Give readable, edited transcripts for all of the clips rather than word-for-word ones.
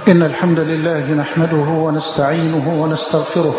إن الحمد لله نحمده ونستعينه ونستغفره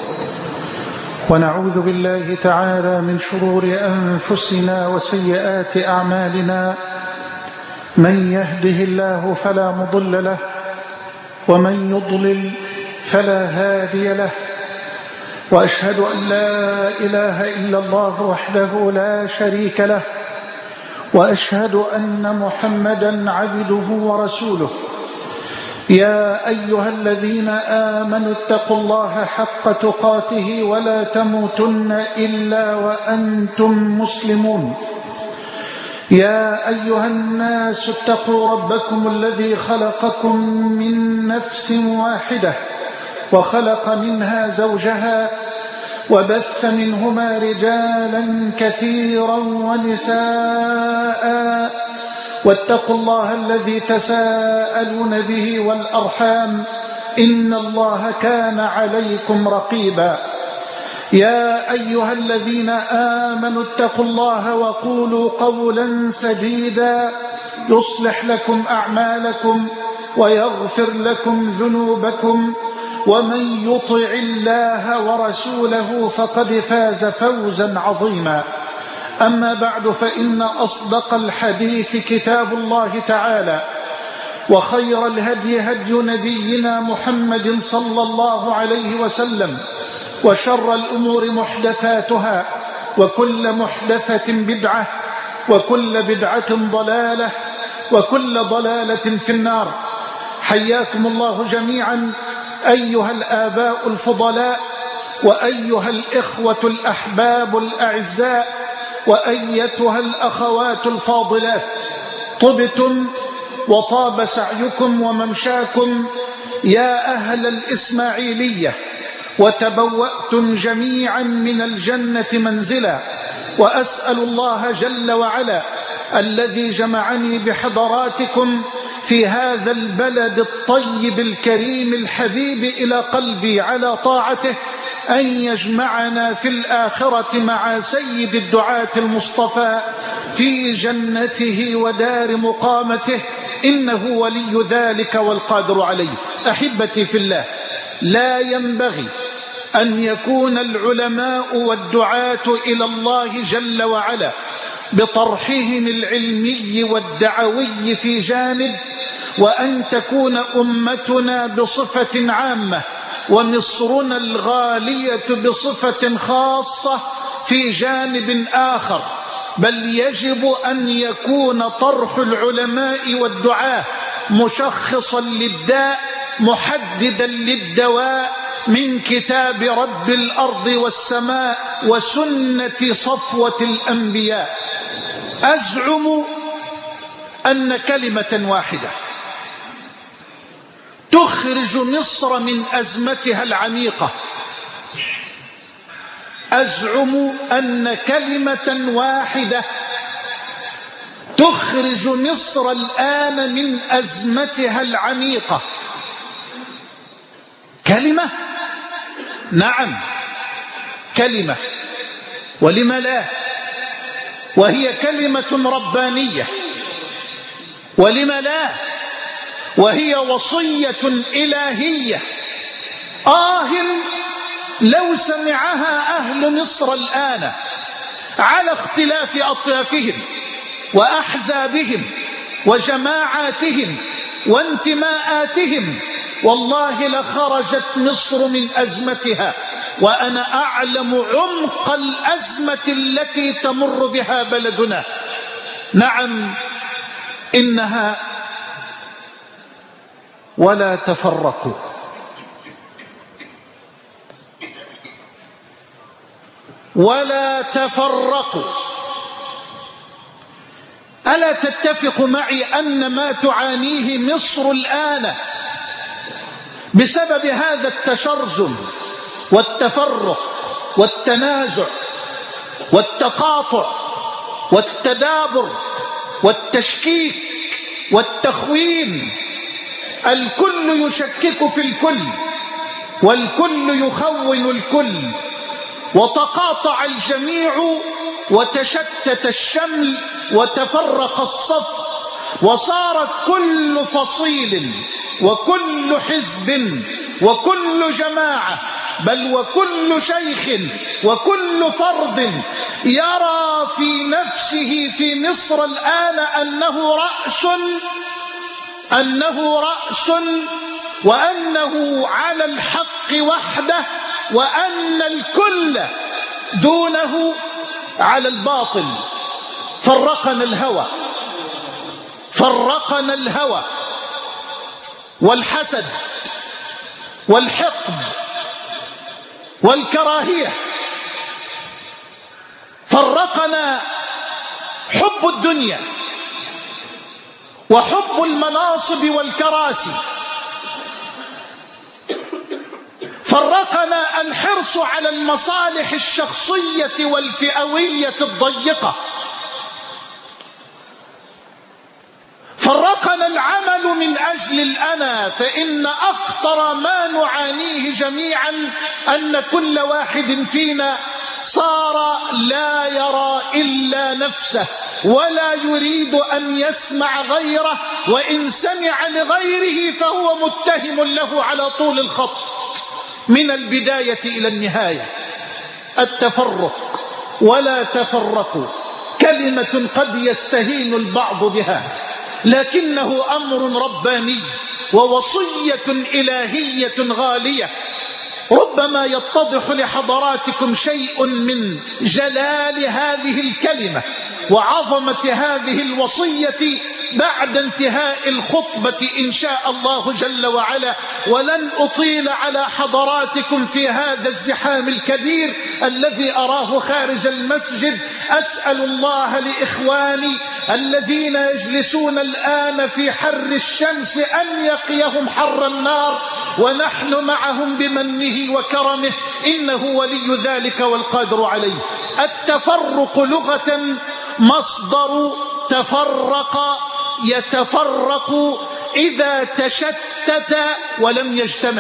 ونعوذ بالله تعالى من شرور أنفسنا وسيئات أعمالنا. من يهده الله فلا مضل له ومن يضلل فلا هادي له، وأشهد أن لا إله إلا الله وحده لا شريك له، وأشهد أن محمدا عبده ورسوله. يا أيها الذين آمنوا اتقوا الله حق تقاته ولا تموتن إلا وأنتم مسلمون. يا أيها الناس اتقوا ربكم الذي خلقكم من نفس واحدة وخلق منها زوجها وبث منهما رجالا كثيرا ونساء، واتقوا الله الذي تساءلون به والأرحام إن الله كان عليكم رقيبا. يا أيها الذين آمنوا اتقوا الله وقولوا قولا سديدا يصلح لكم أعمالكم ويغفر لكم ذنوبكم، ومن يطع الله ورسوله فقد فاز فوزا عظيما. أما بعد، فإن أصدق الحديث كتاب الله تعالى، وخير الهدي هدي نبينا محمد صلى الله عليه وسلم، وشر الأمور محدثاتها، وكل محدثة بدعة، وكل بدعة ضلالة، وكل ضلالة في النار. حياكم الله جميعا أيها الآباء الفضلاء، وأيها الإخوة الأحباب الأعزاء، وأيتها الأخوات الفاضلات. طبتم وطاب سعيكم وممشاكم يا أهل الإسماعيلية، وتبوأتم جميعا من الجنة منزلا. وأسأل الله جل وعلا الذي جمعني بحضراتكم في هذا البلد الطيب الكريم الحبيب إلى قلبي على طاعته أن يجمعنا في الآخرة مع سيد الدعاة المصطفى في جنته ودار مقامته، إنه ولي ذلك والقادر عليه. أحبتي في الله، لا ينبغي أن يكون العلماء والدعاة إلى الله جل وعلا بطرحهم العلمي والدعوي في جانب، وأن تكون أمتنا بصفة عامة ومصرنا الغالية بصفة خاصة في جانب آخر، بل يجب أن يكون طرح العلماء والدعاة مشخصا للداء محددا للدواء من كتاب رب الأرض والسماء وسنة صفوة الأنبياء. أزعم أن كلمة واحدة تخرج مصر من أزمتها العميقة. أزعم أن كلمة واحدة تخرج مصر الآن من أزمتها العميقة. كلمة، نعم كلمة، ولم لا، وهي كلمة ربانية، ولم لا، وهي وصية إلهية. لو سمعها أهل مصر الآن على اختلاف أطيافهم وأحزابهم وجماعاتهم وانتماءاتهم، والله لخرجت مصر من أزمتها. وأنا أعلم عمق الأزمة التي تمر بها بلدنا. نعم، إنها ولا تفرقوا. ولا تفرقوا. ألا تتفق معي أن ما تعانيه مصر الآن بسبب هذا التشرذم والتفرق والتنازع والتقاطع والتدابر والتشكيك والتخوين؟ الكل يشكك في الكل، والكل يخون الكل، وتقاطع الجميع وتشتت الشمل وتفرق الصف، وصارت كل فصيل وكل حزب وكل جماعة بل وكل شيخ وكل فرد يرى في نفسه في مصر الآن أنه رأس وأنه على الحق وحده وأن الكل دونه على الباطل. فرقنا الهوى والحسد والحقد والكراهية، فرقنا حب الدنيا وحب المناصب والكراسي، فرقنا الحرص على المصالح الشخصية والفئوية الضيقة، فرقنا العمل من أجل الأنا، فإن أخطر ما نعانيه جميعا أن كل واحد فينا صار لا يرى إلا نفسه ولا يريد أن يسمع غيره، وإن سمع لغيره فهو متهم له على طول الخط من البداية إلى النهاية. التفرق ولا تفرقوا كلمة قد يستهين البعض بها، لكنه أمر رباني ووصية إلهية غالية. ربما يتضح لحضراتكم شيء من جلال هذه الكلمة وعظمة هذه الوصية بعد انتهاء الخطبة إن شاء الله جل وعلا، ولن أطيل على حضراتكم في هذا الزحام الكبير الذي أراه خارج المسجد. أسأل الله لإخواني الذين يجلسون الآن في حر الشمس أن يقيهم حر النار، ونحن معهم بمنه وكرمه، إنه ولي ذلك والقادر عليه. التفرق لغة مصدر تفرق يتفرق إذا تشتت ولم يجتمع.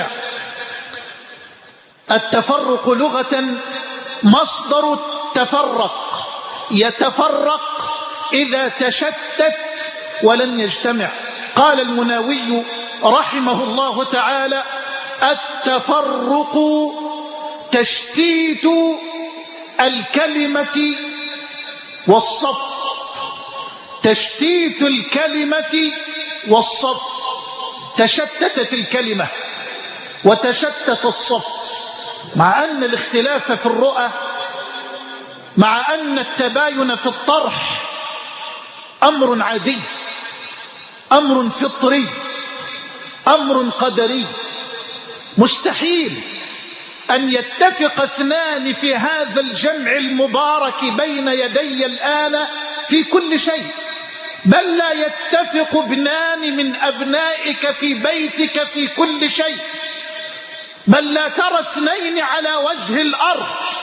التفرق لغة مصدر تفرق يتفرق إذا تشتت ولم يجتمع. قال المناوي رحمه الله تعالى: التفرق تشتيت الكلمة والصف. تشتيت الكلمة والصف، تشتتت الكلمة وتشتت الصف، مع أن الاختلاف في الرؤى، مع أن التباين في الطرح أمر عادي، أمر فطري، أمر قدري. مستحيل أن يتفق اثنان في هذا الجمع المبارك بين يدي الآن في كل شيء، بل لا يتفق ابنان من أبنائك في بيتك في كل شيء، بل لا ترى اثنين على وجه الأرض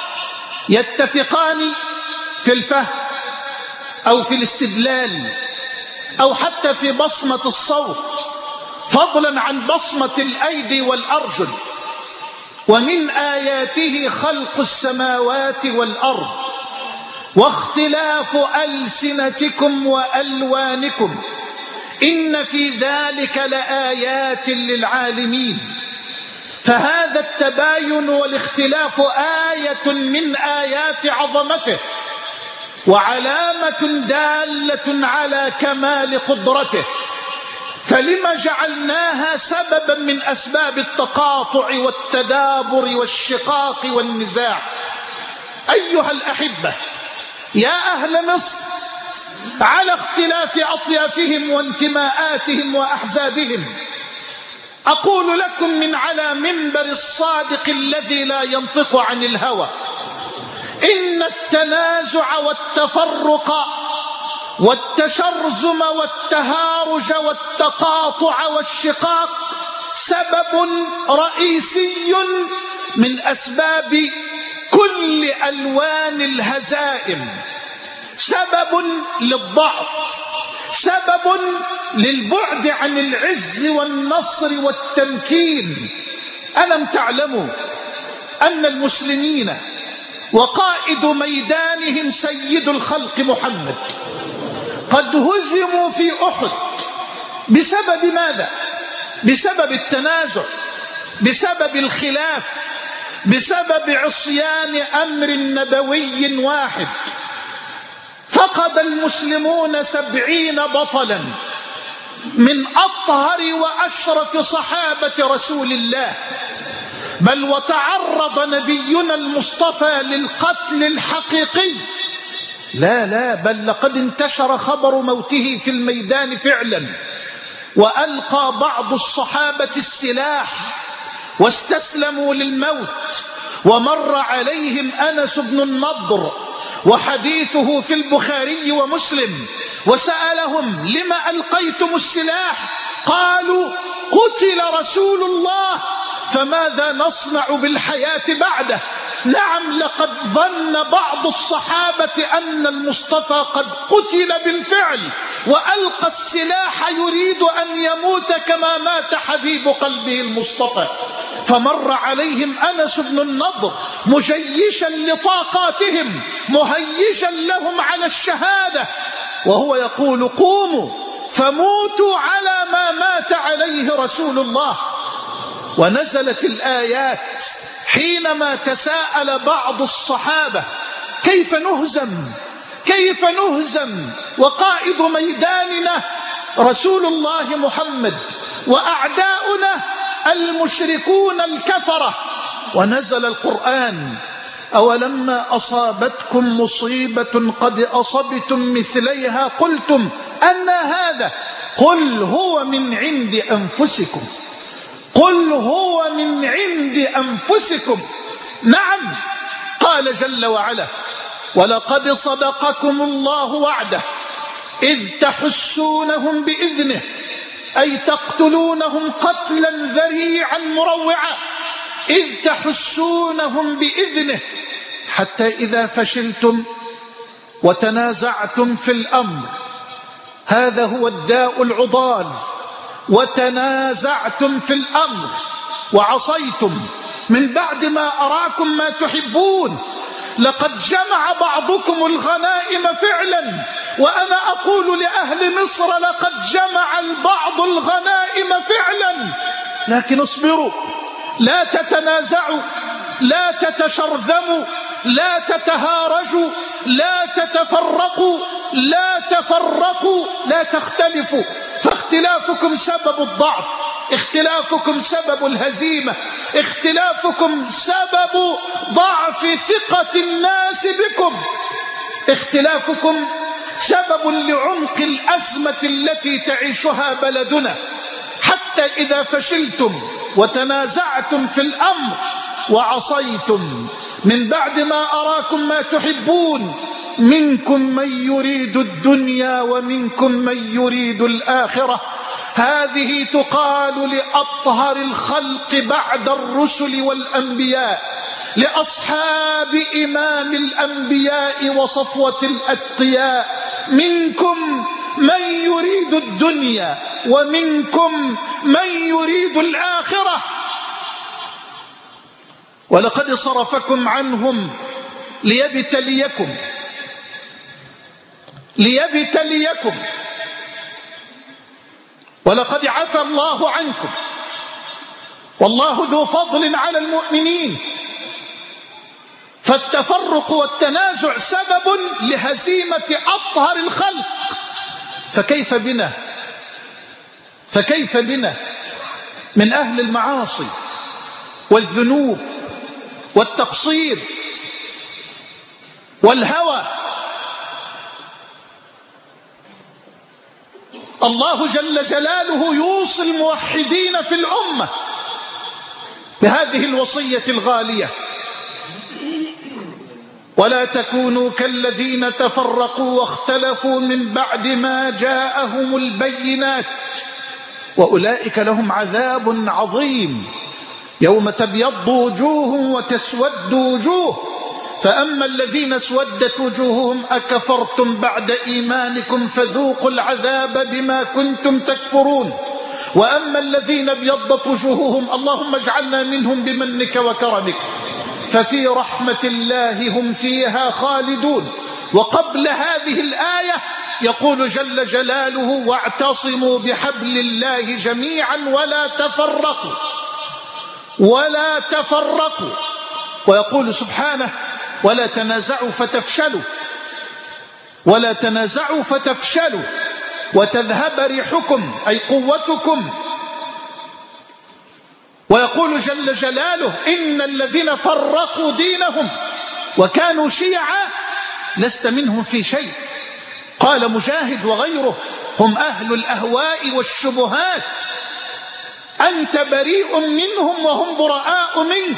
يتفقان في الفهم أو في الاستدلال أو حتى في بصمة الصوت، فضلا عن بصمة الأيدي والأرجل. ومن آياته خلق السماوات والأرض واختلاف ألسنتكم وألوانكم إن في ذلك لآيات للعالمين. فهذا التباين والاختلاف آية من آيات عظمته وعلامة دالة على كمال قدرته، فلما جعلناها سببا من أسباب التقاطع والتدابر والشقاق والنزاع؟ أيها الأحبة، يا أهل مصر، على اختلاف أطيافهم وانتماءاتهم وأحزابهم، أقول لكم من على منبر الصادق الذي لا ينطق عن الهوى: إن التنازع والتفرق والتشرذم والتهارج والتقاطع والشقاق سبب رئيسي من أسباب كل ألوان الهزائم، سبب للضعف، سبب للبعد عن العز والنصر والتمكين. ألم تعلموا أن المسلمين وقائد ميدانهم سيد الخلق محمد قد هزموا في أحد بسبب ماذا؟ بسبب التنازع، بسبب الخلاف، بسبب عصيان أمر نبوي واحد. فقد المسلمون 70 بطلا من أطهر وأشرف صحابة رسول الله، بل وتعرض نبينا المصطفى للقتل الحقيقي. لا بل لقد انتشر خبر موته في الميدان فعلا، وألقى بعض الصحابة السلاح واستسلموا للموت. ومر عليهم أنس بن النضر وحديثه في البخاري ومسلم، وسألهم: لم ألقيتم السلاح؟ قالوا: قتل رسول الله، فماذا نصنع بالحياة بعده؟ نعم، لقد ظن بعض الصحابة أن المصطفى قد قتل بالفعل، وألقى السلاح يريد أن يموت كما مات حبيب قلبه المصطفى. فمر عليهم أنس بن النضر مجيشا لطاقاتهم، مهيجا لهم على الشهادة، وهو يقول: قوموا فموتوا على ما مات عليه رسول الله. ونزلت الآيات حينما تساءل بعض الصحابة: كيف نهزم وقائد ميداننا رسول الله محمد، وأعداؤنا المشركون الكفرة؟ ونزل القرآن: أولما أصابتكم مصيبة قد أصبتم مثليها قلتم أن هذا؟ قل هو من عند أنفسكم، قل هو من عند أنفسكم. نعم، قال جل وعلا: ولقد صدقكم الله وعده إذ تحسونهم بإذنه، أي تقتلونهم قتلا ذريعا مروعا، إذ تحسونهم بإذنه حتى إذا فشلتم وتنازعتم في الأمر، هذا هو الداء العضال، وتنازعتم في الأمر وعصيتم من بعد ما أراكم ما تحبون. لقد جمع بعضكم الغنائم فعلا، وأنا أقول لأهل مصر: لقد جمع البعض الغنائم فعلا، لكن اصبروا، لا تتنازعوا، لا تتشرذموا، لا تتهارجوا، لا تتفرقوا، لا تفرقوا، لا تختلفوا، فاختلافكم سبب الضعف، اختلافكم سبب الهزيمة، اختلافكم سبب ضعف ثقة الناس بكم، اختلافكم سبب لعمق الأزمة التي تعيشها بلدنا. حتى إذا فشلتم وتنازعتم في الأمر وعصيتم من بعد ما أراكم ما تحبون، منكم من يريد الدنيا ومنكم من يريد الآخرة. هذه تقال لأطهر الخلق بعد الرسل والأنبياء، لأصحاب إمام الأنبياء وصفوة الأتقياء: منكم من يريد الدنيا ومنكم من يريد الآخرة. ولقد صرفكم عنهم ليبتليكم، ولقد عفى الله عنكم، والله ذو فضل على المؤمنين. فالتفرق والتنازع سبب لهزيمة أطهر الخلق، فكيف بنا من أهل المعاصي والذنوب والتقصير والهوى؟ الله جل جلاله يوصي الموحدين في الأمة بهذه الوصية الغالية: ولا تكونوا كالذين تفرقوا واختلفوا من بعد ما جاءهم البينات وأولئك لهم عذاب عظيم، يوم تبيض وجوه وتسود وجوه، فأما الذين اسودت وجوههم أكفرتم بعد إيمانكم فذوقوا العذاب بما كنتم تكفرون، وأما الذين ابيضت وجوههم اللهم اجعلنا منهم بمنك وكرمك ففي رحمة الله هم فيها خالدون. وقبل هذه الآية يقول جل جلاله: واعتصموا بحبل الله جميعا ولا تفرقوا. ويقول سبحانه: ولا تنازعوا فتفشلوا وتذهب ريحكم، أي قوتكم. ويقول جل جلاله: إن الذين فرقوا دينهم وكانوا شيعا لست منهم في شيء. قال مجاهد وغيره: هم أهل الأهواء والشبهات، أنت بريء منهم وهم براء منك.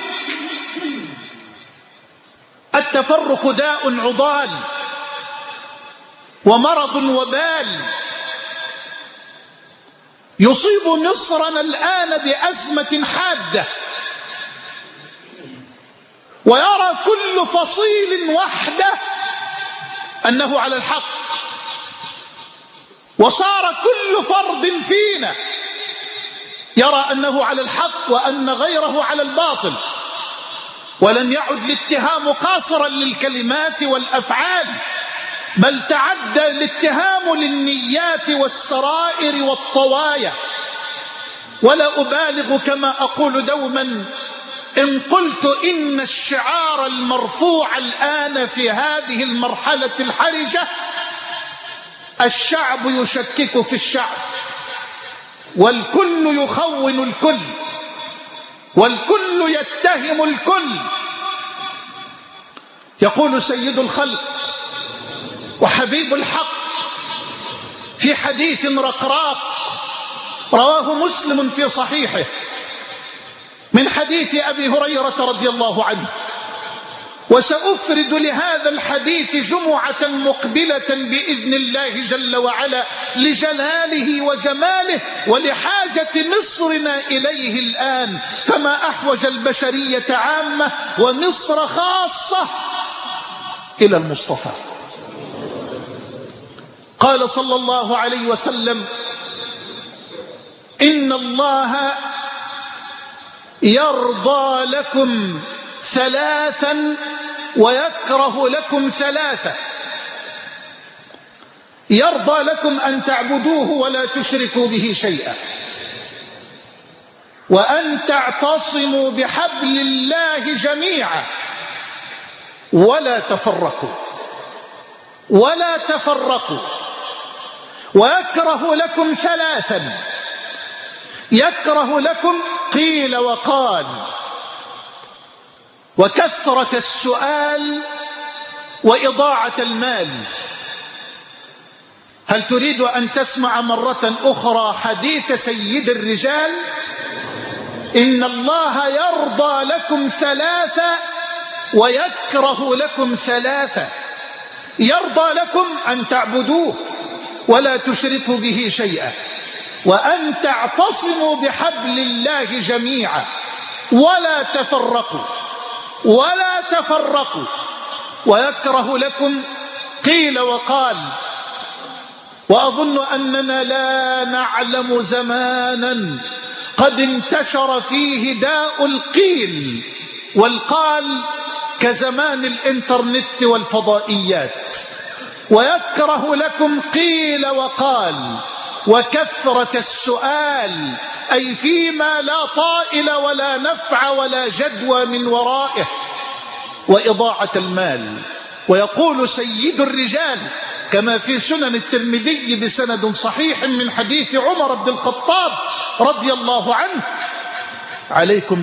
التفرق داء عضال ومرض وبال يصيب مصرنا الآن بأزمة حادة، ويرى كل فصيل وحده أنه على الحق، وصار كل فرد فينا يرى أنه على الحق وأن غيره على الباطل. ولم يعد الاتهام قاصرا للكلمات والأفعال، بل تعدى الاتهام للنيات والسرائر والطوايا. ولا أبالغ كما أقول دوما إن قلت إن الشعار المرفوع الآن في هذه المرحلة الحرجة: الشعب يشكك في الشعب، والكل يخون الكل، والكل يتهم الكل. يقول سيد الخلق وحبيب الحق في حديث رقراق رواه مسلم في صحيحه من حديث أبي هريرة رضي الله عنه: وسأفرد لهذا الحديث جمعة مقبلة بإذن الله جل وعلا لجلاله وجماله ولحاجة مصرنا إليه الآن، فما أحوج البشرية عامة ومصر خاصة إلى المصطفى. قال صلى الله عليه وسلم: إن الله يرضى لكم ثلاثا ويكره لكم ثلاثا: يرضى لكم أن تعبدوه ولا تشركوا به شيئا، وأن تعتصموا بحبل الله جميعا ولا تفرقوا. ويكره لكم ثلاثا: يكره لكم قيل وقال، وكثرة السؤال، وإضاعة المال. هل تريد أن تسمع مرة أخرى حديث سيد الرجال؟ إن الله يرضى لكم ثلاثة ويكره لكم ثلاثة: يرضى لكم أن تعبدوه ولا تشركوا به شيئا، وأن تعتصموا بحبل الله جميعا ولا تفرقوا. ويكره لكم قيل وقال. وأظن أننا لا نعلم زمانا قد انتشر فيه داء القيل والقال كزمان الإنترنت والفضائيات. ويكره لكم قيل وقال، وكثرة السؤال، أي فيما لا طائل ولا نفع ولا جدوى من ورائه، وإضاعة المال. ويقول سيد الرجال كما في سنن الترمذي بسند صحيح من حديث عمر بن الخطاب رضي الله عنه: عليكم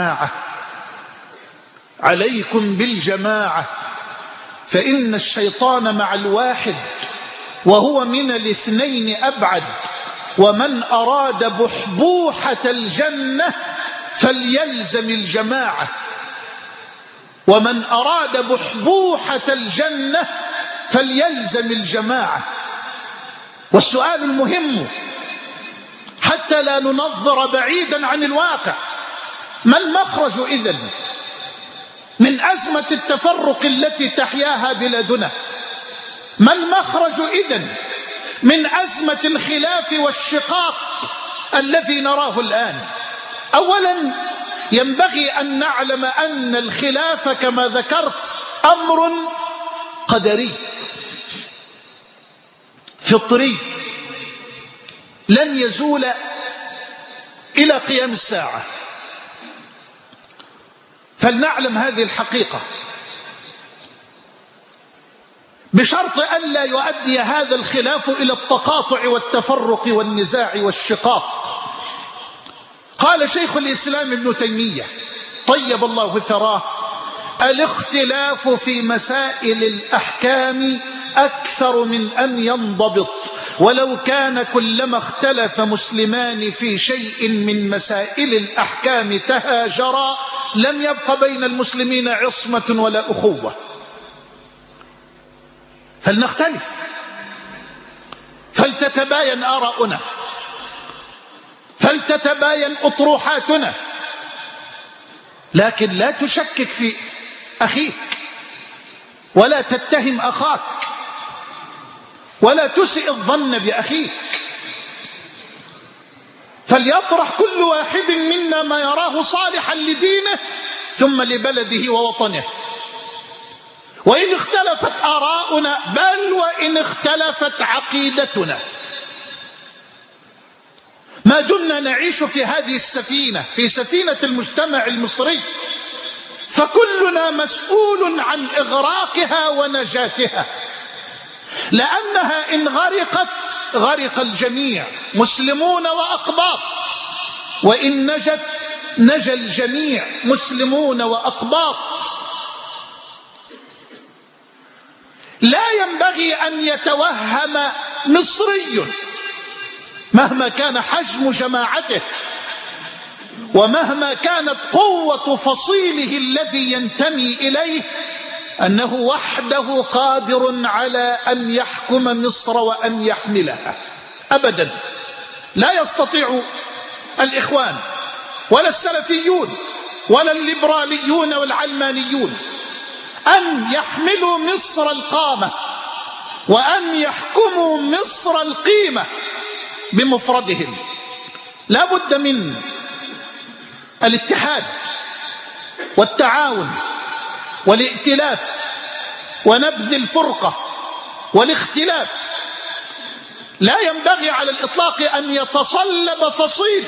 بالجماعة، فإن الشيطان مع الواحد وهو من الاثنين أبعد، ومن أراد بحبوحة الجنة فليلزم الجماعة. والسؤال المهم حتى لا ننظر بعيدا عن الواقع: ما المخرج إذن من أزمة التفرق التي تحياها بلادنا؟ ما المخرج إذن من أزمة الخلاف والشقاق الذي نراه الآن؟ أولا ينبغي أن نعلم أن الخلاف كما ذكرت أمر قدري، فطري لن يزول إلى قيام الساعة. فلنعلم هذه الحقيقة بشرط ألا يؤدي هذا الخلاف إلى التقاطع والتفرق والنزاع والشقاق. قال شيخ الإسلام ابن تيمية طيب الله ثراه: الاختلاف في مسائل الأحكام أكثر من أن ينضبط، ولو كان كلما اختلف مسلمان في شيء من مسائل الأحكام تهاجرا لم يبق بين المسلمين عصمة ولا أخوة. فلنختلف، فلتتباين آراؤنا، فلتتباين أطروحاتنا، لكن لا تشكك في أخيك، ولا تتهم أخاك، ولا تسئ الظن بأخيك. فليطرح كل واحد منا ما يراه صالحا لدينه ثم لبلده ووطنه. وإن اختلفت آراؤنا، بل وإن اختلفت عقيدتنا، ما دمنا نعيش في هذه السفينة، في سفينة المجتمع المصري، فكلنا مسؤول عن إغراقها ونجاتها، لأنها إن غرقت غرق الجميع مسلمون وأقباط، وإن نجت نجا الجميع مسلمون وأقباط. لا ينبغي أن يتوهم مصري مهما كان حجم جماعته ومهما كانت قوة فصيله الذي ينتمي إليه أنه وحده قادر على أن يحكم مصر وأن يحملها. أبدا لا يستطيع الإخوان ولا السلفيون ولا الليبراليون والعلمانيون أن يحملوا مصر القامة وأن يحكموا مصر القيمة بمفردهم. لا بد من الاتحاد والتعاون والائتلاف ونبذ الفرقة والاختلاف. لا ينبغي على الإطلاق أن يتصلب فصيل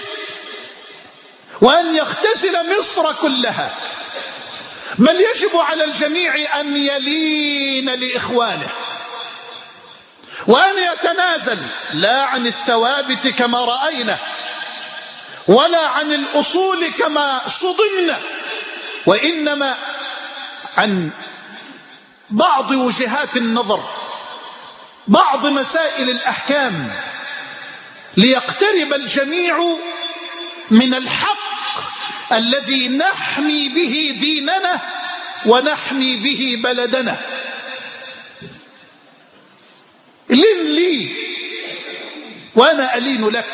وأن يختزل مصر كلها، بل يجب على الجميع أن يلين لإخوانه وأن يتنازل، لا عن الثوابت كما رأينا ولا عن الأصول كما صدمنا، وإنما عن بعض وجهات النظر، بعض مسائل الأحكام، ليقترب الجميع من الحق الذي نحمي به ديننا ونحمي به بلدنا. لين لي وأنا ألين لك.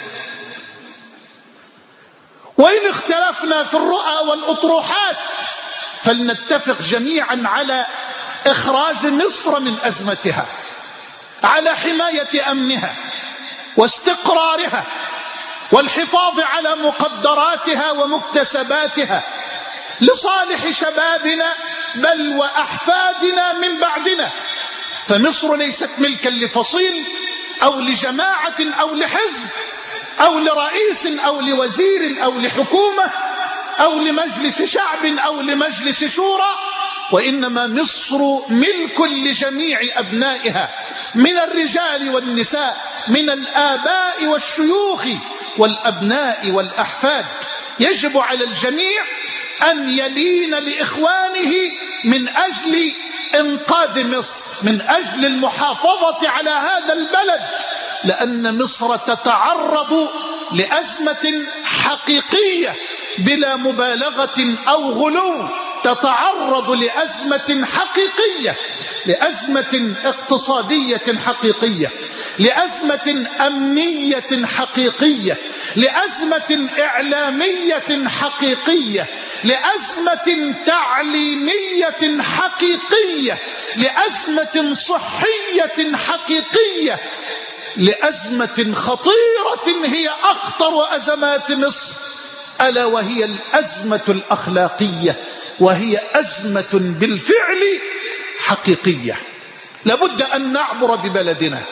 وإن اختلفنا في الرؤى والأطروحات فلنتفق جميعا على إخراج مصر من أزمتها، على حماية أمنها واستقرارها والحفاظ على مقدراتها ومكتسباتها لصالح شبابنا بل وأحفادنا من بعدنا. فمصر ليست ملكا لفصيل أو لجماعة أو لحزب أو لرئيس أو لوزير أو لحكومة أو لمجلس شعب أو لمجلس شورى، وإنما مصر ملك لجميع أبنائها من الرجال والنساء، من الآباء والشيوخ والأبناء والأحفاد. يجب على الجميع أن يلين لإخوانه من أجل إنقاذ مصر، من أجل المحافظة على هذا البلد، لأن مصر تتعرض لأزمة حقيقية بلا مبالغة أو غلو، تتعرض لأزمة حقيقية، لأزمة اقتصادية حقيقية، لأزمة أمنية حقيقية، لأزمة إعلامية حقيقية، لأزمة تعليمية حقيقية، لأزمة صحية حقيقية، لأزمة خطيرة هي أخطر أزمات مصر، ألا وهي الأزمة الأخلاقية، وهي أزمة بالفعل حقيقية. لابد أن نعبر ببلدنا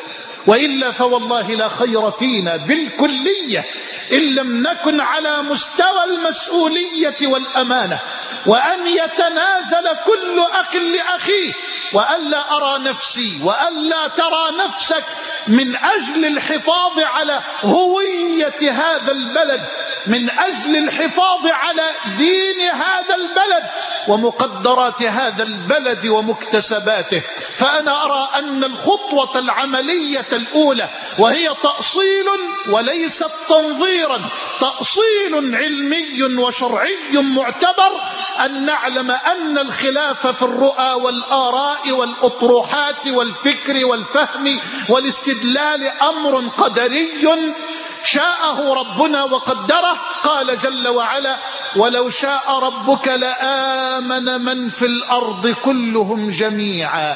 وإلا فوالله لا خير فينا بالكلية إن لم نكن على مستوى المسؤولية والأمانة، وأن يتنازل كل أخ لأخيه، وألا أرى نفسي وألا ترى نفسك من أجل الحفاظ على هوية هذا البلد، من أجل الحفاظ على دين هذا البلد ومقدرات هذا البلد ومكتسباته. فأنا أرى أن الخطوة العملية الأولى، وهي تأصيل وليست تنظيرا، تأصيل علمي وشرعي معتبر، أن نعلم أن الخلاف في الرؤى والآراء والأطروحات والفكر والفهم والاستدلال أمر قدري شاءه ربنا وقدره. قال جل وعلا: ولو شاء ربك لآمن من في الأرض كلهم جميعا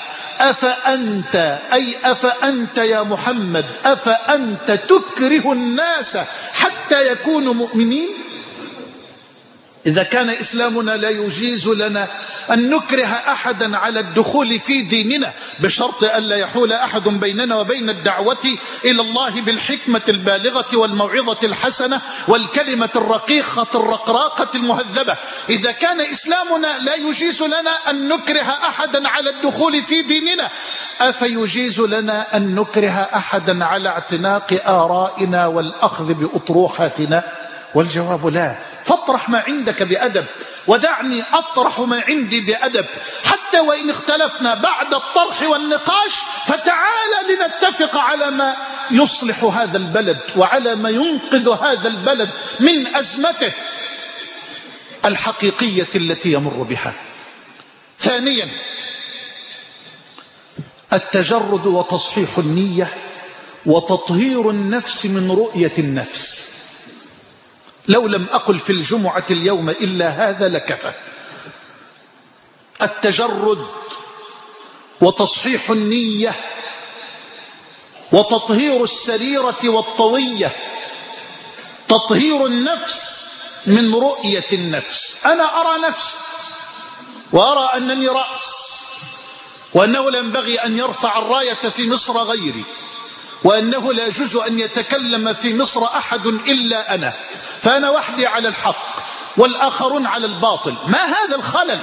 أفأنت يا محمد أفأنت تكره الناس حتى يكونوا مؤمنين؟ إذا كان إسلامنا لا يجيز لنا أن نكره أحدا على الدخول في ديننا بشرط ألا يحول أحد بيننا وبين الدعوة إلى الله بالحكمة البالغة والموعظة الحسنة والكلمة الرقيقة الرقراقة المهذبة، إذا كان إسلامنا لا يجيز لنا أن نكره أحدا على الدخول في ديننا، أفيجيز لنا أن نكره أحدا على اعتناق آرائنا والأخذ بأطروحاتنا؟ والجواب لا. فاطرح ما عندك بأدب، ودعني أطرح ما عندي بأدب، حتى وإن اختلفنا بعد الطرح والنقاش فتعالى لنتفق على ما يصلح هذا البلد وعلى ما ينقذ هذا البلد من أزمته الحقيقية التي يمر بها. ثانيا، التجرد وتصحيح النية وتطهير النفس من رؤية النفس. لو لم أقل في الجمعة اليوم إلا هذا لكفى. التجرد وتصحيح النية وتطهير السريرة والطوية، تطهير النفس من رؤية النفس. أنا أرى نفسي وأرى أنني رأس، وأنه لا ينبغي أن يرفع الراية في مصر غيري، وأنه لا يجوز أن يتكلم في مصر أحد إلا أنا، فأنا وحدي على الحق والآخرون على الباطل. ما هذا الخلل؟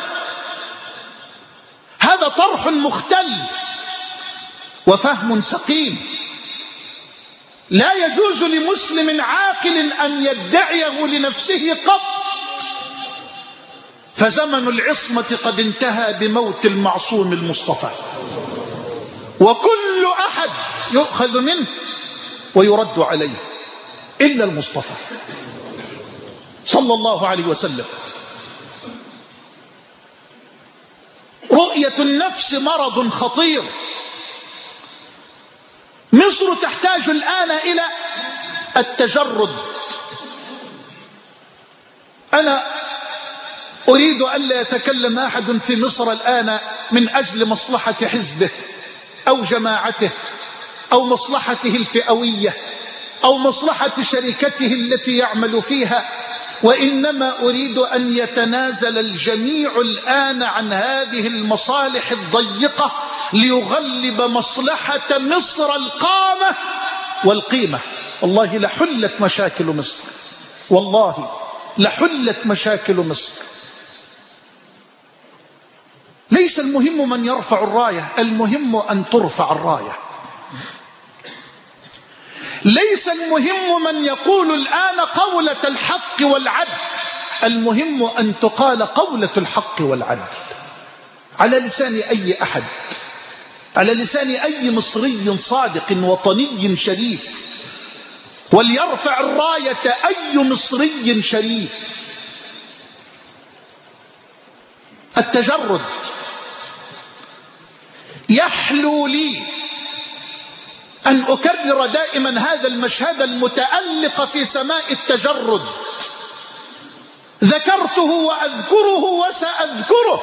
هذا طرح مختل وفهم سقيم. لا يجوز لمسلم عاقل أن يدعيه لنفسه قط، فزمن العصمة قد انتهى بموت المعصوم المصطفى، وكل أحد يؤخذ منه ويرد عليه إلا المصطفى صلى الله عليه وسلم. رؤية النفس مرض خطير. مصر تحتاج الآن إلى التجرد. أنا أريد ألا يتكلم أحد في مصر الآن من أجل مصلحة حزبه أو جماعته أو مصلحته الفئوية أو مصلحة شركته التي يعمل فيها، وإنما أريد أن يتنازل الجميع الآن عن هذه المصالح الضيقة ليغلب مصلحة مصر القامة والقيمة. والله لحلت مشاكل مصر، والله لحلت مشاكل مصر. ليس المهم من يرفع الراية، المهم أن ترفع الراية. ليس المهم من يقول الآن قولة الحق والعدل، المهم أن تقال قولة الحق والعدل على لسان أي أحد، على لسان أي مصري صادق وطني شريف. وليرفع الراية أي مصري شريف. التجرد. يحلو لي أن أكرر دائما هذا المشهد المتألق في سماء التجرد. ذكرته وأذكره وسأذكره.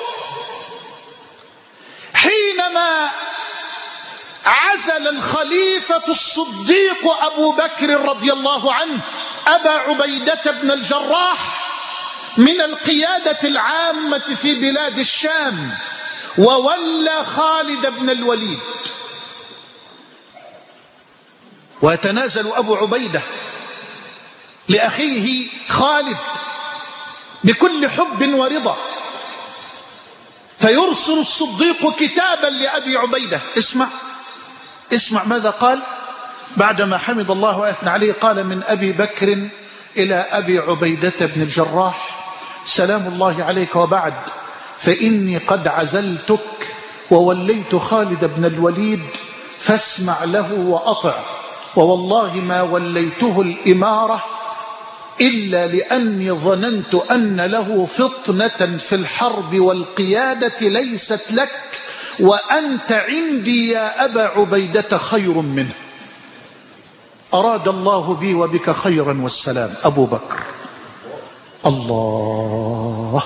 حينما عزل الخليفة الصديق أبو بكر رضي الله عنه أبا عبيدة بن الجراح من القيادة العامة في بلاد الشام، وولى خالد بن الوليد، ويتنازل أبو عبيدة لأخيه خالد بكل حب ورضا، فيرسل الصديق كتابا لأبي عبيدة. اسمع ماذا قال بعدما حمد الله وأثنى عليه. قال: من أبي بكر إلى أبي عبيدة بن الجراح سلام الله عليك، وبعد، فإني قد عزلتك ووليت خالد بن الوليد، فاسمع له وأطع، ووالله ما وليته الإمارة إلا لأني ظننت أن له فطنة في الحرب والقيادة ليست لك، وأنت عندي يا أبا عبيدة خير منه. أراد الله بي وبك خيرا والسلام. أبو بكر، الله،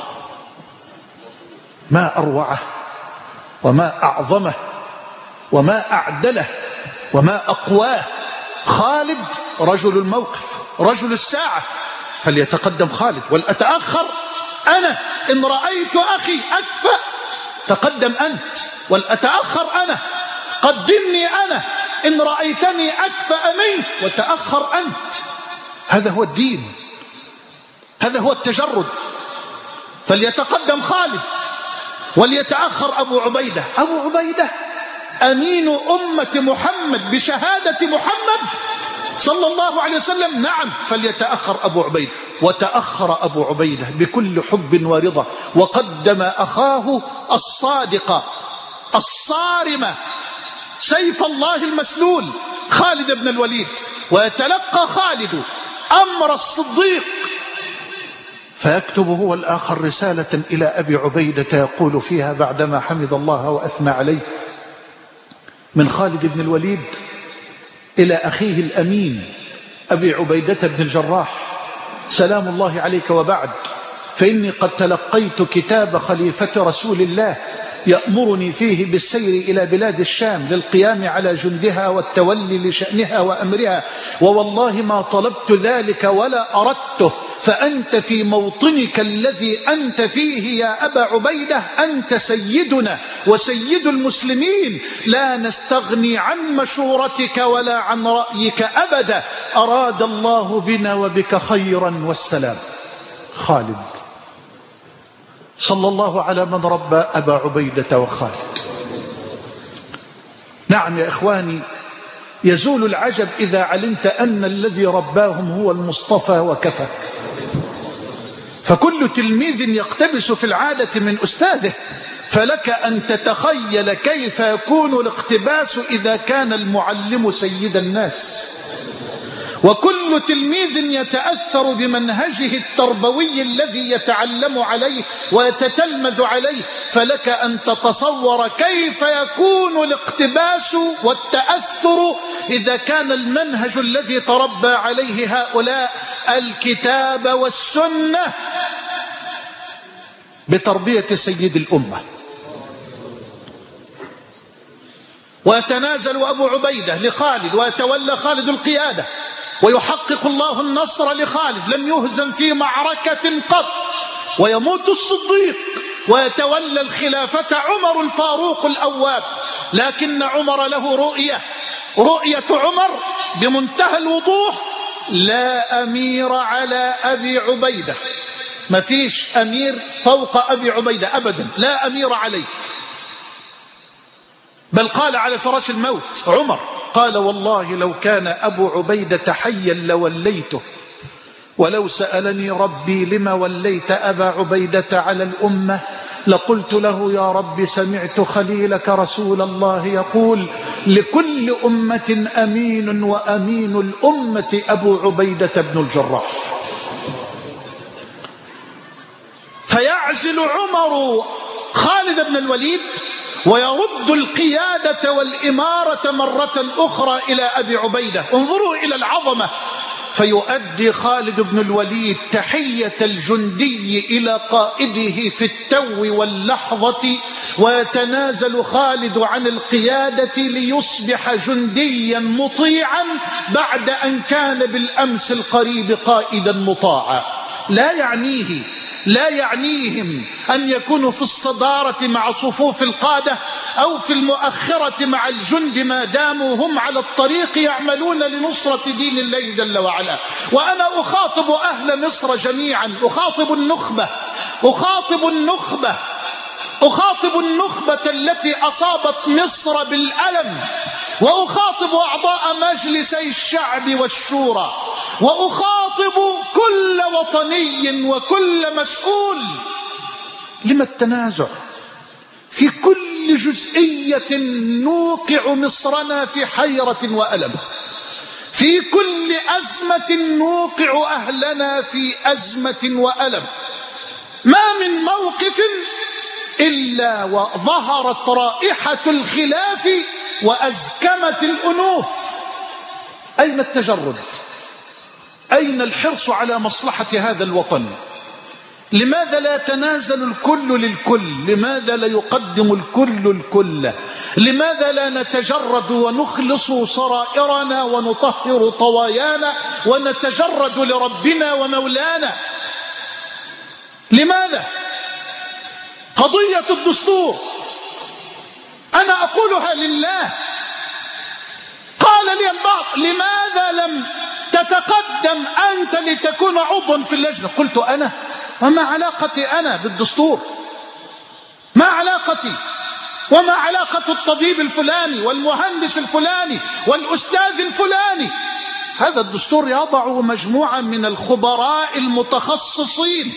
ما أروعه وما أعظمه وما أعدله وما أقواه. خالد رجل الموقف، رجل الساعة، فليتقدم خالد ولأتأخر أنا. إن رأيت أخي أكفأ تقدم أنت، ولأتأخر أنا. قدمني أنا إن رأيتني أكفأ منك، وتأخر أنت. هذا هو الدين، هذا هو التجرد. فليتقدم خالد وليتأخر أبو عبيدة. أبو عبيدة أمين أمة محمد بشهادة محمد صلى الله عليه وسلم. نعم، فليتأخر أبو عبيدة. وتأخر أبو عبيدة بكل حب ورضا، وقدم أخاه الصادق الصارم سيف الله المسلول خالد بن الوليد. ويتلقى خالد أمر الصديق، فيكتب هو الآخر رسالة إلى أبي عبيدة يقول فيها بعدما حمد الله وأثنى عليه: من خالد بن الوليد إلى أخيه الأمين أبي عبيدة بن الجراح سلام الله عليك، وبعد، فإني قد تلقيت كتاب خليفة رسول الله يأمرني فيه بالسير إلى بلاد الشام للقيام على جندها والتولي لشأنها وأمرها، ووالله ما طلبت ذلك ولا أردته، فأنت في موطنك الذي أنت فيه يا أبا عبيدة أنت سيدنا وسيد المسلمين، لا نستغني عن مشورتك ولا عن رأيك أبدا. أراد الله بنا وبك خيرا والسلام. خالد، صلى الله على من ربى أبا عبيدة وخالد. نعم يا إخواني، يزول العجب إذا علمت أن الذي رباهم هو المصطفى وكفى. فكل تلميذ يقتبس في العادة من أستاذه، فلك أن تتخيل كيف يكون الاقتباس إذا كان المعلم سيد الناس. وكل تلميذ يتأثر بمنهجه التربوي الذي يتعلم عليه ويتتلمذ عليه، فلك أن تتصور كيف يكون الاقتباس والتأثر إذا كان المنهج الذي تربى عليه هؤلاء الكتاب والسنة بتربية سيد الأمة. ويتنازل أبو عبيدة لخالد، ويتولى خالد القيادة، ويحقق الله النصر لخالد، لم يهزم في معركة قط. ويموت الصديق ويتولى الخلافة عمر الفاروق الأواب. لكن عمر له رؤية عمر بمنتهى الوضوح: لا أمير على أبي عبيدة، ما فيش أمير فوق أبي عبيدة أبدا، لا أمير عليه. بل قال على فراش الموت عمر، قال: والله لو كان أبو عبيدة حيا لوليته، ولو سألني ربي لما وليت أبا عبيدة على الأمة لقلت له: يا رب سمعت خليلك رسول الله يقول: لكل أمة أمين، وأمين الأمة أبو عبيدة بن الجراح. فيعزل عمر خالد بن الوليد ويرد القيادة والإمارة مرة أخرى إلى أبي عبيدة. انظروا إلى العظمة. فيؤدي خالد بن الوليد تحية الجندي إلى قائده في التو واللحظة، ويتنازل خالد عن القيادة ليصبح جنديا مطيعا بعد أن كان بالأمس القريب قائدا مطاعا. لا يعنيه لا يعنيهم أن يكونوا في الصدارة مع صفوف القادة أو في المؤخرة مع الجند ما داموا هم على الطريق يعملون لنصرة دين الله جل وعلا. وأنا أخاطب أهل مصر جميعا، أخاطب النخبة التي أصابت مصر بالألم، وأخاطب أعضاء مجلسي الشعب والشورى، وأخاطب كل وطني وكل مسؤول. لما التنازع في كل جزئية؟ نوقع مصرنا في حيرة وألم، في كل أزمة نوقع أهلنا في أزمة وألم. ما من موقف إلا وظهرت رائحة الخلاف وأزكمت الأنوف. أين التجرد؟ أين الحرص على مصلحة هذا الوطن؟ لماذا لا يتنازل الكل للكل؟ لماذا لا يقدم الكل الكل؟ لماذا لا نتجرد ونخلص سرائرنا ونطهر طوايانا ونتجرد لربنا ومولانا؟ لماذا؟ قضية الدستور أنا أقولها لله. قال لي البعض: لماذا لم تتقدم أنت لتكون عضوا في اللجنة؟ قلت: أنا؟ وما علاقتي أنا بالدستور؟ ما علاقتي؟ وما علاقة الطبيب الفلاني والمهندس الفلاني والأستاذ الفلاني؟ هذا الدستور يضع مجموعة من الخبراء المتخصصين،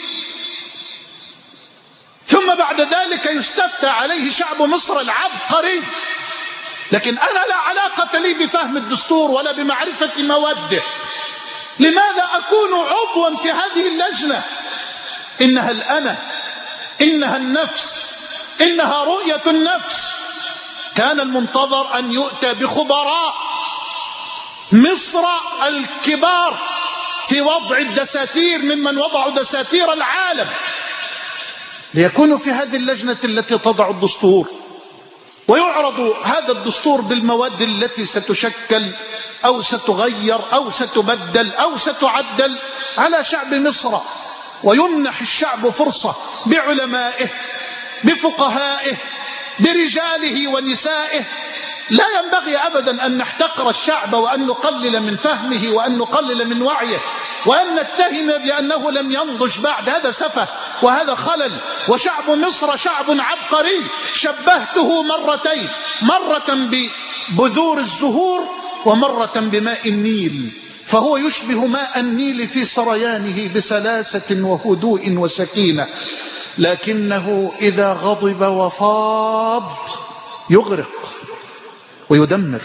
ثم بعد ذلك يستفتى عليه شعب مصر العبقري. لكن أنا لا علاقة لي بفهم الدستور ولا بمعرفة مواده. لماذا أكون عضوا في هذه اللجنة؟ إنها الأنا، إنها النفس، إنها رؤية النفس. كان المنتظر أن يؤتى بخبراء مصر الكبار في وضع الدساتير ممن وضعوا دساتير العالم، ليكونوا في هذه اللجنة التي تضع الدستور، ويعرض هذا الدستور بالمواد التي ستشكل أو ستغير أو ستبدل أو ستعدل على شعب مصر، ويمنح الشعب فرصة بعلمائه بفقهائه برجاله ونسائه. لا ينبغي أبدا أن نحتقر الشعب وأن نقلل من فهمه وأن نقلل من وعيه وأن نتهم بأنه لم ينضج بعد. هذا سفه وهذا خلل. وشعب مصر شعب عبقري. شبهته مرتين، مرة ببذور الزهور ومرة بماء النيل، فهو يشبه ماء النيل في سريانه بسلاسة وهدوء وسكينة، لكنه إذا غضب وفاض يغرق ويدمر.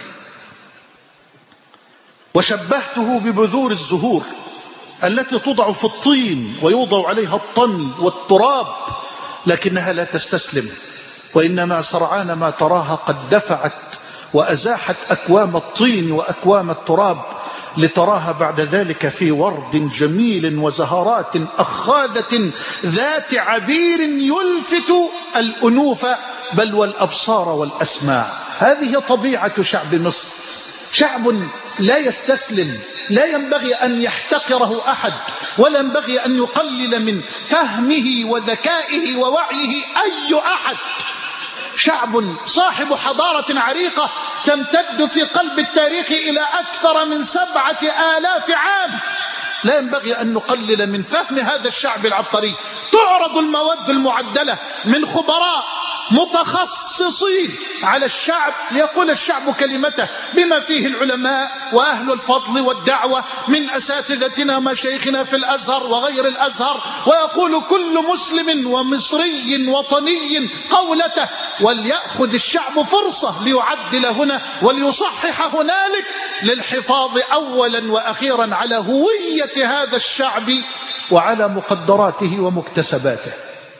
وشبهته ببذور الزهور التي توضع في الطين ويوضع عليها الطمي والتراب، لكنها لا تستسلم، وإنما سرعان ما تراها قد دفعت وأزاحت أكوام الطين وأكوام التراب، لتراها بعد ذلك في ورد جميل وزهرات أخاذة ذات عبير يلفت الأنوف بل والأبصار والأسماع. هذه طبيعة شعب مصر، شعب لا يستسلم، لا ينبغي أن يحتقره أحد ولا ينبغي أن يقلل من فهمه وذكائه ووعيه أي أحد. شعب صاحب حضارة عريقة تمتد في قلب التاريخ إلى أكثر من 7000 عام. لا ينبغي أن نقلل من فهم هذا الشعب العبقري. تعرض المواد المعدلة من خبراء متخصصين على الشعب ليقول الشعب كلمته، بما فيه العلماء وأهل الفضل والدعوة من أساتذتنا مشايخنا في الأزهر وغير الأزهر، ويقول كل مسلم ومصري وطني قولته، وليأخذ الشعب فرصة ليعدل هنا وليصحح هنالك للحفاظ أولا وأخيرا على هوية هذا الشعب وعلى مقدراته ومكتسباته.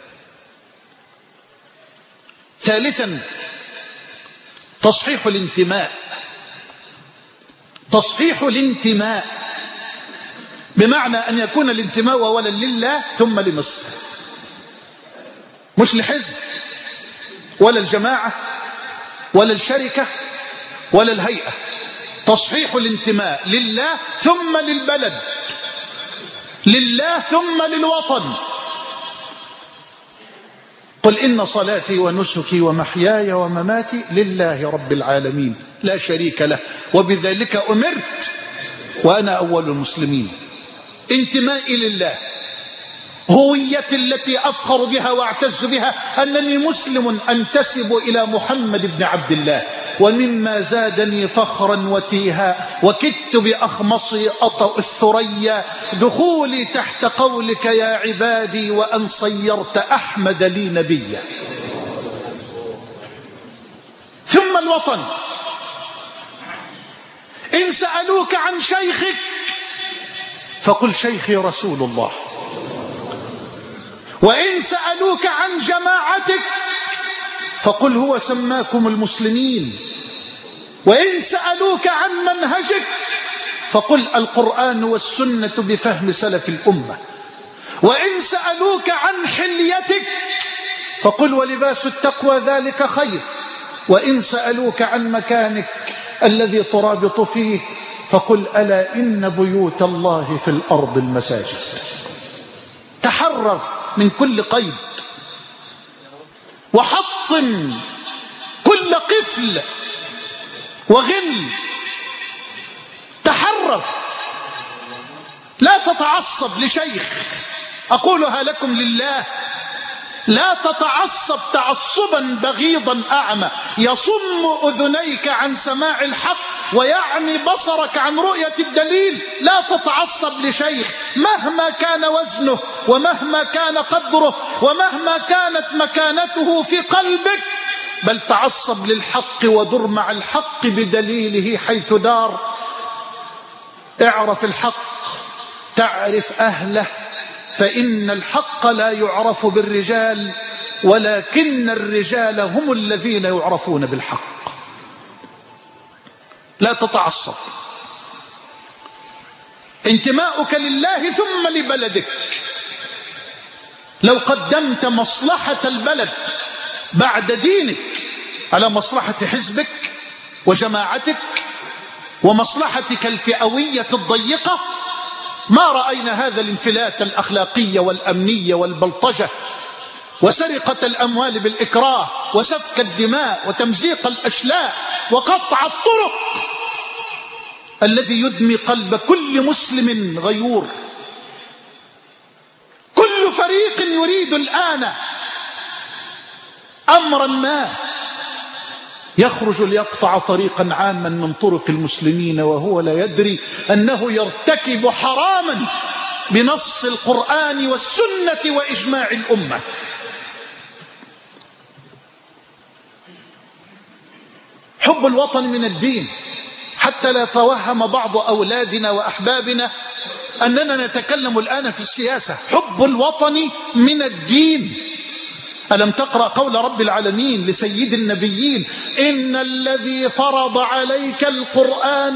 ثالثا، تصحيح الانتماء. تصحيح الانتماء بمعنى أن يكون الانتماء أولا لله ثم لمصر، مش لحزب ولا الجماعة ولا الشركة ولا الهيئة. تصحيح الانتماء لله ثم للبلد، لله ثم للوطن. قل إن صلاتي ونسكي ومحياي ومماتي لله رب العالمين لا شريك له وبذلك أمرت وأنا أول المسلمين. انتمائي لله، هويتي التي أفخر بها وأعتز بها أنني مسلم أنتسب إلى محمد بن عبد الله. ومما زادني فخرا وتيها وكدت بأخمصي أطأ الثريا دخولي تحت قولك يا عبادي وأن صيرت أحمد لي نبيا. ثم الوطن. إن سألوك عن شيخك فقل شيخي رسول الله، وإن سألوك عن جماعتك فقل هو سماكم المسلمين، وإن سألوك عن منهجك فقل القرآن والسنة بفهم سلف الأمة، وإن سألوك عن حليتك فقل ولباس التقوى ذلك خير، وإن سألوك عن مكانك الذي ترابط فيه فقل ألا إن بيوت الله في الأرض المساجد. تحرر من كل قيد وحطم كل قفل وغل. تحرر، لا تتعصب لشيخ، أقولها لكم لله، لا تتعصب تعصبا بغيضا أعمى يصم أذنيك عن سماع الحق ويعمي بصرك عن رؤية الدليل. لا تتعصب لشيخ مهما كان وزنه ومهما كان قدره ومهما كانت مكانته في قلبك، بل تعصب للحق ودر مع الحق بدليله حيث دار. اعرف الحق تعرف أهله، فإن الحق لا يعرف بالرجال ولكن الرجال هم الذين يعرفون بالحق. لا تتعصب. انتماؤك لله ثم لبلدك. لو قدمت مصلحة البلد بعد دينك على مصلحة حزبك وجماعتك ومصلحتك الفئوية الضيقة ما رأينا هذا الانفلات الأخلاقية والأمنية والبلطجة وسرقة الأموال بالإكراه وسفك الدماء وتمزيق الأشلاء وقطع الطرق الذي يدمي قلب كل مسلم غيور. كل فريق يريد الآن أمرا ما يخرج ليقطع طريقا عاما من طرق المسلمين وهو لا يدري أنه يرتكب حراما بنص القرآن والسنة وإجماع الأمة. حب الوطن من الدين، حتى لا يتوهم بعض أولادنا وأحبابنا أننا نتكلم الآن في السياسة. حب الوطن من الدين. ألم تقرأ قول رب العالمين لسيد النبيين إن الذي فرض عليك القرآن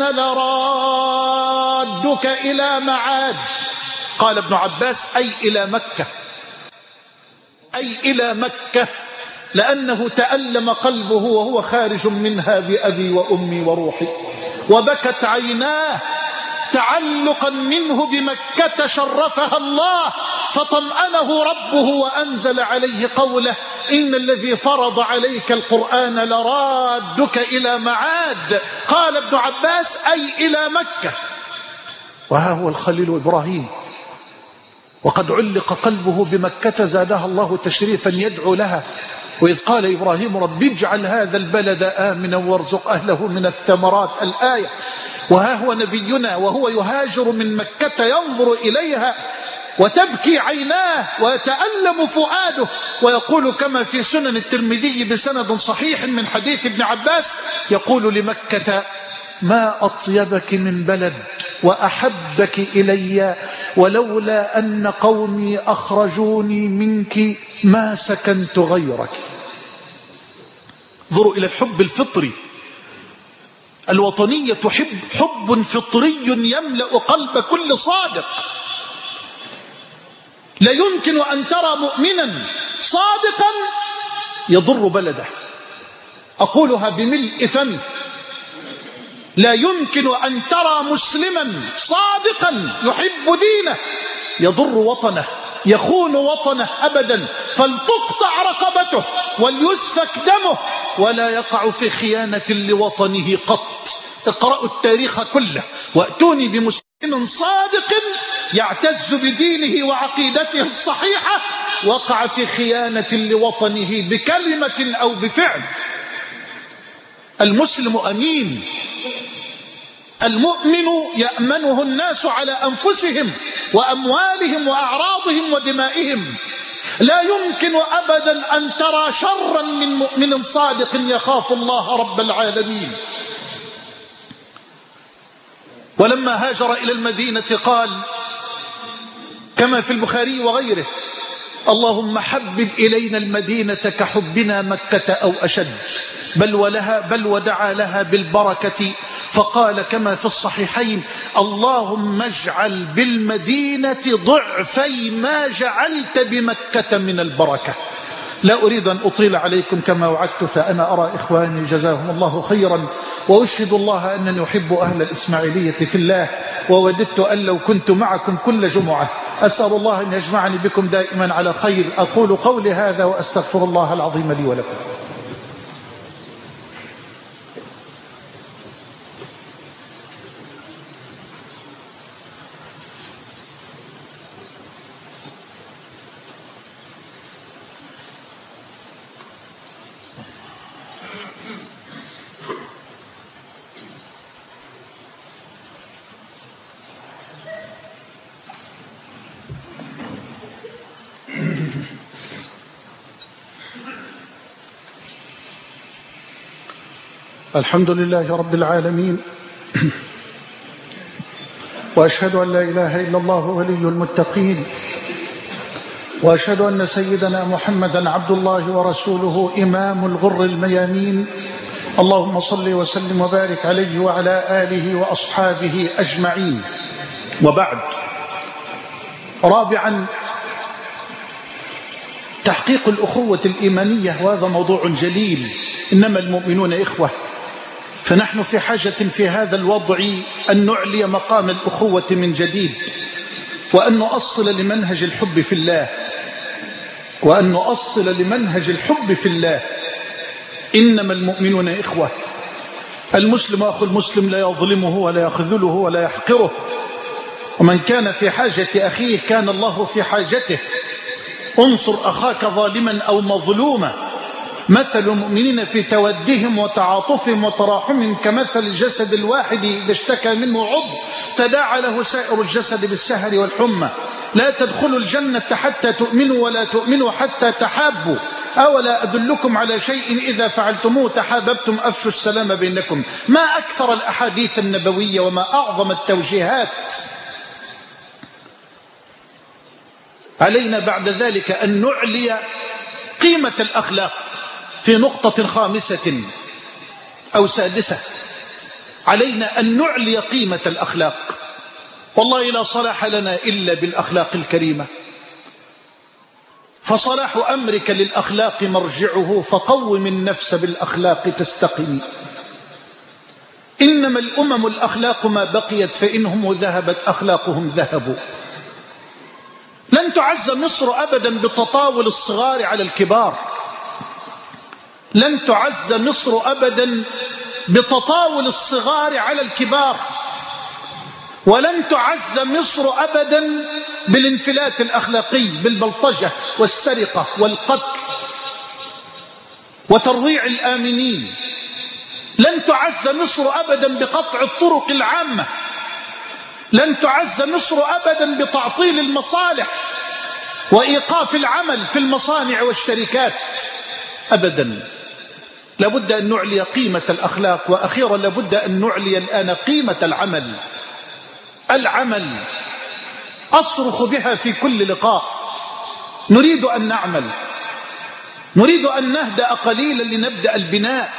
لرادك إلى معاد. قال ابن عباس أي إلى مكة، أي إلى مكة، لأنه تألم قلبه وهو خارج منها بأبي وأمي وروحي، وبكت عيناه تعلقا منه بمكة شرفها الله، فطمأنه ربه وأنزل عليه قوله إن الذي فرض عليك القرآن لرادك إلى معاد. قال ابن عباس أي إلى مكة. وها هو الخليل إبراهيم وقد علق قلبه بمكة زادها الله تشريفا يدعو لها، وإذ قال إبراهيم رب اجعل هذا البلد آمنا وارزق أهله من الثمرات الآية. وها هو نبينا وهو يهاجر من مكة ينظر إليها وتبكي عيناه ويتألم فؤاده، ويقول كما في سنن الترمذي بسند صحيح من حديث ابن عباس يقول لمكة ما أطيبك من بلد وأحبك إلي، ولولا أن قومي أخرجوني منك ما سكنت غيرك. انظروا إلى الحب الفطري. الوطنية حب فطري يملأ قلب كل صادق. لا يمكن أن ترى مؤمنا صادقا يضر بلده. أقولها بملء فمي، لا يمكن أن ترى مسلما صادقا يحب دينه يضر وطنه يخون وطنه أبدا فلتقطع رقبته وليسفك دمه ولا يقع في خيانة لوطنه قط. اقرأوا التاريخ كله وأتوني بمسلم صادق يعتز بدينه وعقيدته الصحيحة وقع في خيانة لوطنه بكلمة أو بفعل. المسلم أمين، المؤمن يأمنه الناس على أنفسهم وأموالهم وأعراضهم ودمائهم. لا يمكن أبدا أن ترى شرا من مؤمن صادق يخاف الله رب العالمين. ولما هاجر إلى المدينة قال كما في البخاري وغيره: اللهم حبب إلينا المدينة كحبنا مكة أو أشد، بل ودعا لها بالبركة، فقال كما في الصحيحين: اللهم اجعل بالمدينة ضعفي ما جعلت بمكة من البركة. لا أريد أن أطيل عليكم كما وعدت، فأنا أرى إخواني جزاهم الله خيرا، وأشهد الله أنني أحب أهل الإسماعيلية في الله، ووددت أن لو كنت معكم كل جمعة. أسأل الله أن يجمعني بكم دائما على خير. أقول قولي هذا وأستغفر الله العظيم لي ولكم. الحمد لله رب العالمين، وأشهد أن لا إله إلا الله ولي المتقين، وأشهد أن سيدنا محمدا عبد الله ورسوله إمام الغر الميامين. اللهم صل وسلم وبارك عليه وعلى آله وأصحابه أجمعين. وبعد، رابعا، تحقيق الأخوة الإيمانية، وهذا موضوع جليل. إنما المؤمنون إخوة، فنحن في حاجة في هذا الوضع أن نعلي مقام الأخوة من جديد، وأن نؤصل لمنهج الحب في الله، إنما المؤمنون إخوة. المسلم أخو المسلم لا يظلمه ولا يخذله ولا يحقره، ومن كان في حاجة أخيه كان الله في حاجته. انصر أخاك ظالما أو مظلوما. مثل المؤمنين في تودهم وتعاطفهم وتراحمهم كمثل الجسد الواحد إذا اشتكى منه عضو تداعى له سائر الجسد بالسهر والحمى. لا تدخلوا الجنة حتى تؤمنوا ولا تؤمنوا حتى تحابوا. أولا أدلكم على شيء إذا فعلتموه تحاببتم أفشوا السلام بينكم. ما أكثر الأحاديث النبوية وما أعظم التوجيهات. علينا بعد ذلك أن نعلي قيمة الأخلاق في نقطة خامسة أو سادسة. علينا أن نعلي قيمة الأخلاق. والله لا صلاح لنا إلا بالأخلاق الكريمة، فصلاح أمرك للأخلاق مرجعه، فقوم النفس بالأخلاق تستقم. إنما الأمم الأخلاق ما بقيت، فإنهم ذهبت أخلاقهم ذهبوا. لن تعز مصر أبدا بتطاول الصغار على الكبار، لن تعز مصر أبدا بتطاول الصغار على الكبار، ولن تعز مصر أبدا بالانفلات الأخلاقي، بالبلطجة والسرقة والقتل وترويع الآمنين. لن تعز مصر أبدا بقطع الطرق العامة، لن تعز مصر أبدا بتعطيل المصالح وإيقاف العمل في المصانع والشركات أبدا. لابد أن نعلي قيمة الأخلاق. وأخيرا لابد أن نعلي الآن قيمة العمل. العمل أصرخ بها في كل لقاء. نريد أن نعمل، نريد أن نهدأ قليلا لنبدأ البناء.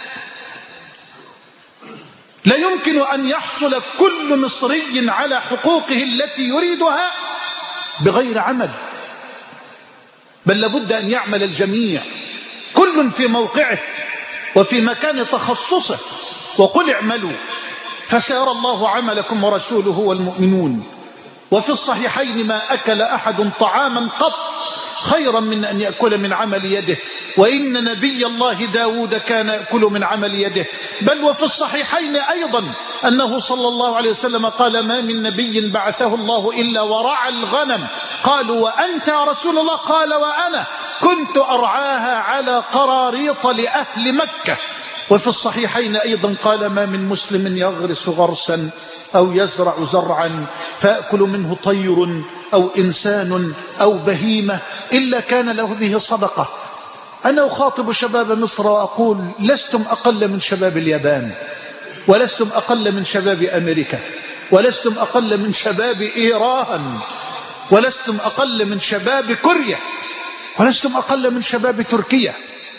لا يمكن أن يحصل كل مصري على حقوقه التي يريدها بغير عمل، بل لابد أن يعمل الجميع، كل في موقعه وفي مكان تخصصه. وقل اعملوا فسيرى الله عملكم ورسوله والمؤمنون. وفي الصحيحين ما أكل أحد طعاما قط خيرا من أن يأكل من عمل يده، وإن نبي الله داود كان يأكل من عمل يده. بل وفي الصحيحين أيضا أنه صلى الله عليه وسلم قال: ما من نبي بعثه الله إلا ورعى الغنم. قالوا: وأنت يا رسول الله؟ قال: وأنا كنت أرعاها على قراريط لأهل مكة. وفي الصحيحين أيضا قال: ما من مسلم يغرس غرسا أو يزرع زرعا فيأكل منه طير أو إنسان أو بهيمة إلا كان له به صدقة. أنا أخاطب شباب مصر وأقول: لستم أقل من شباب اليابان، ولستم أقل من شباب أمريكا، ولستم أقل من شباب إيران، ولستم أقل من شباب كوريا، ولستم أقل من شباب تركيا.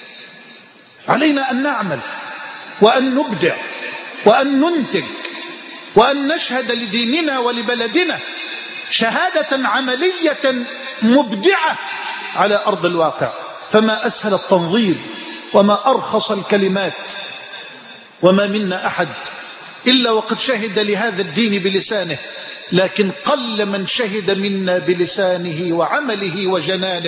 علينا أن نعمل وأن نبدع وأن ننتج وأن نشهد لديننا ولبلدنا شهادة عملية مبدعة على أرض الواقع. فما أسهل التنظير وما أرخص الكلمات، وما منا أحد إلا وقد شهد لهذا الدين بلسانه، لكن قل من شهد منا بلسانه وعمله وجنانه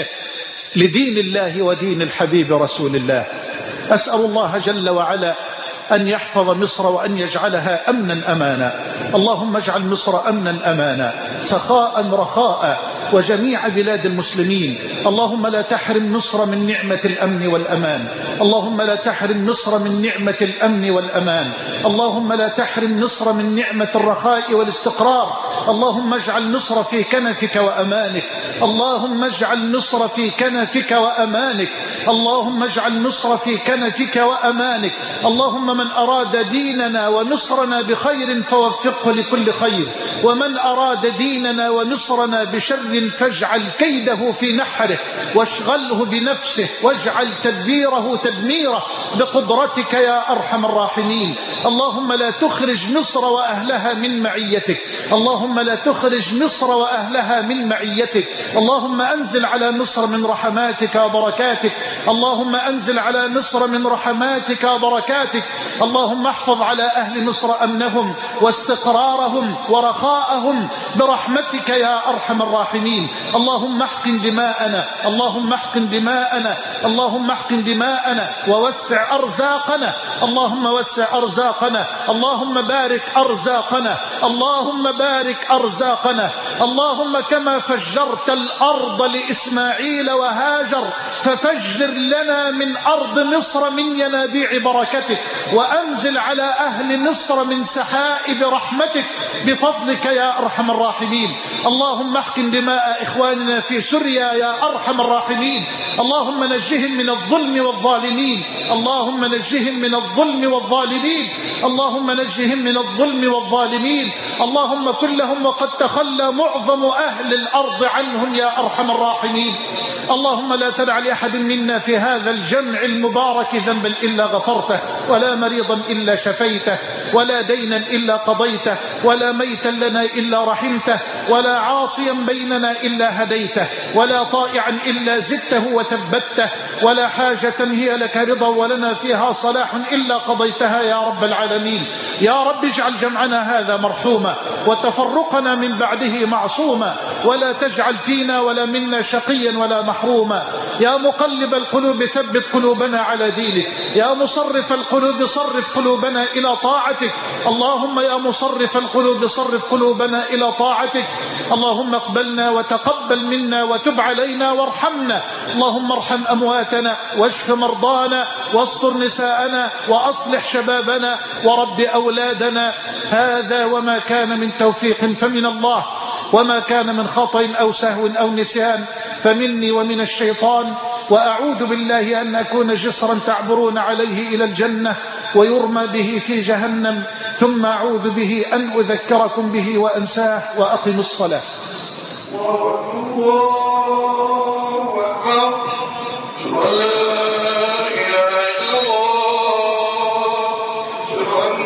لدين الله ودين الحبيب رسول الله. أسأل الله جل وعلا أن يحفظ مصر وأن يجعلها أمنا أمانا. اللهم اجعل مصر أمنا أمانا، سخاء رخاء، وجميع بلاد المسلمين. اللهم لا تحرم مصر من نعمة الأمن والأمان، اللهم لا تحرم مصر من نعمة الأمن والأمان، اللهم لا تحرم مصر من نعمة الرخاء والاستقرار. اللهم اجعل مصر في كنفك وأمانك، اللهم اجعل مصر في كنفك وأمانك، اللهم اجعل مصر في كنفك وأمانك. اللهم من أراد ديننا ومصرنا بخير فوفقه لكل خير، ومن أراد ديننا ومصرنا بشر فاجعل كيده في نحره، واشغله بنفسه، واجعل تدبيره تدميره بقدرتك يا أرحم الراحمين. اللهم لا تخرج مصر وأهلها من معيتك، اللهم لا تخرج مصر وأهلها من معيتك. اللهم أنزل على مصر من رحماتك وبركاتك، اللهم أنزل على مصر من رحماتك وبركاتك. اللهم احفظ على أهل مصر أمنهم واستقرارهم ورخاءهم برحمتك يا أرحم الراحمين. اللهم احقن دماءنا، اللهم احقن دماءنا، اللهم احقن دماءنا ووسع أرزاقنا، اللهم وسع أرزاقنا، اللهم بارك أرزاقنا، اللهم بارك أرزاقنا. اللهم كما فجرت الأرض لإسماعيل وهاجر ففجر لنا من أرض مصر من ينابيع بركتك، وأنزل على أهل مصر من سحائب رحمتك بفضلك يا أرحم الراحمين. اللهم احقن دماء إخواننا في سوريا يا أرحم الراحمين. اللهم نجهم من الظلم والظالمين، اللهم نجهم من الظلم والظالمين، اللهم نجهم من الظلم والظالمين. اللهم كن لهم وقد تخلى معظم أهل الأرض عنهم يا أرحم الراحمين. اللهم لا تدع لأحد منا في هذا الجمع المبارك ذنبا إلا غفرته، ولا مريضا إلا شفيته، ولا دينا إلا قضيته، ولا ميتا لنا إلا رحمته، ولا عاصيا بيننا إلا هديته، ولا طائعا إلا زدته وثبته، ولا حاجة هي لك رضا ولنا فيها صلاح إلا قضيتها يا رب العالمين. يا رب اجعل جمعنا هذا مرحوما، وتفرقنا من بعده معصوما، ولا تجعل فينا ولا منا شقيا ولا محروما. يا مقلب القلوب ثبت قلوبنا على دينك، يا مصرف القلوب صرف قلوبنا إلى طاعتك. اللهم يا مصرف القلوب صرف قلوبنا إلى طاعتك. اللهم اقبلنا وتقبل منا وتب علينا وارحمنا. اللهم ارحم أمواتنا واشف مرضانا واستر نساءنا وأصلح شبابنا ورب أولادنا. هذا وما كان من توفيق فمن الله، وما كان من خطأ أو سهو أو نسيان فمني ومن الشيطان. وأعوذ بالله أن أكون جسرا تعبرون عليه إلى الجنة ويرمى به في جهنم، ثم أعوذ به أن أذكركم به وأنساه. وأقم الصلاة.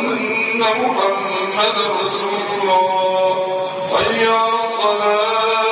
محمد رسول الله. حي على الصلاة.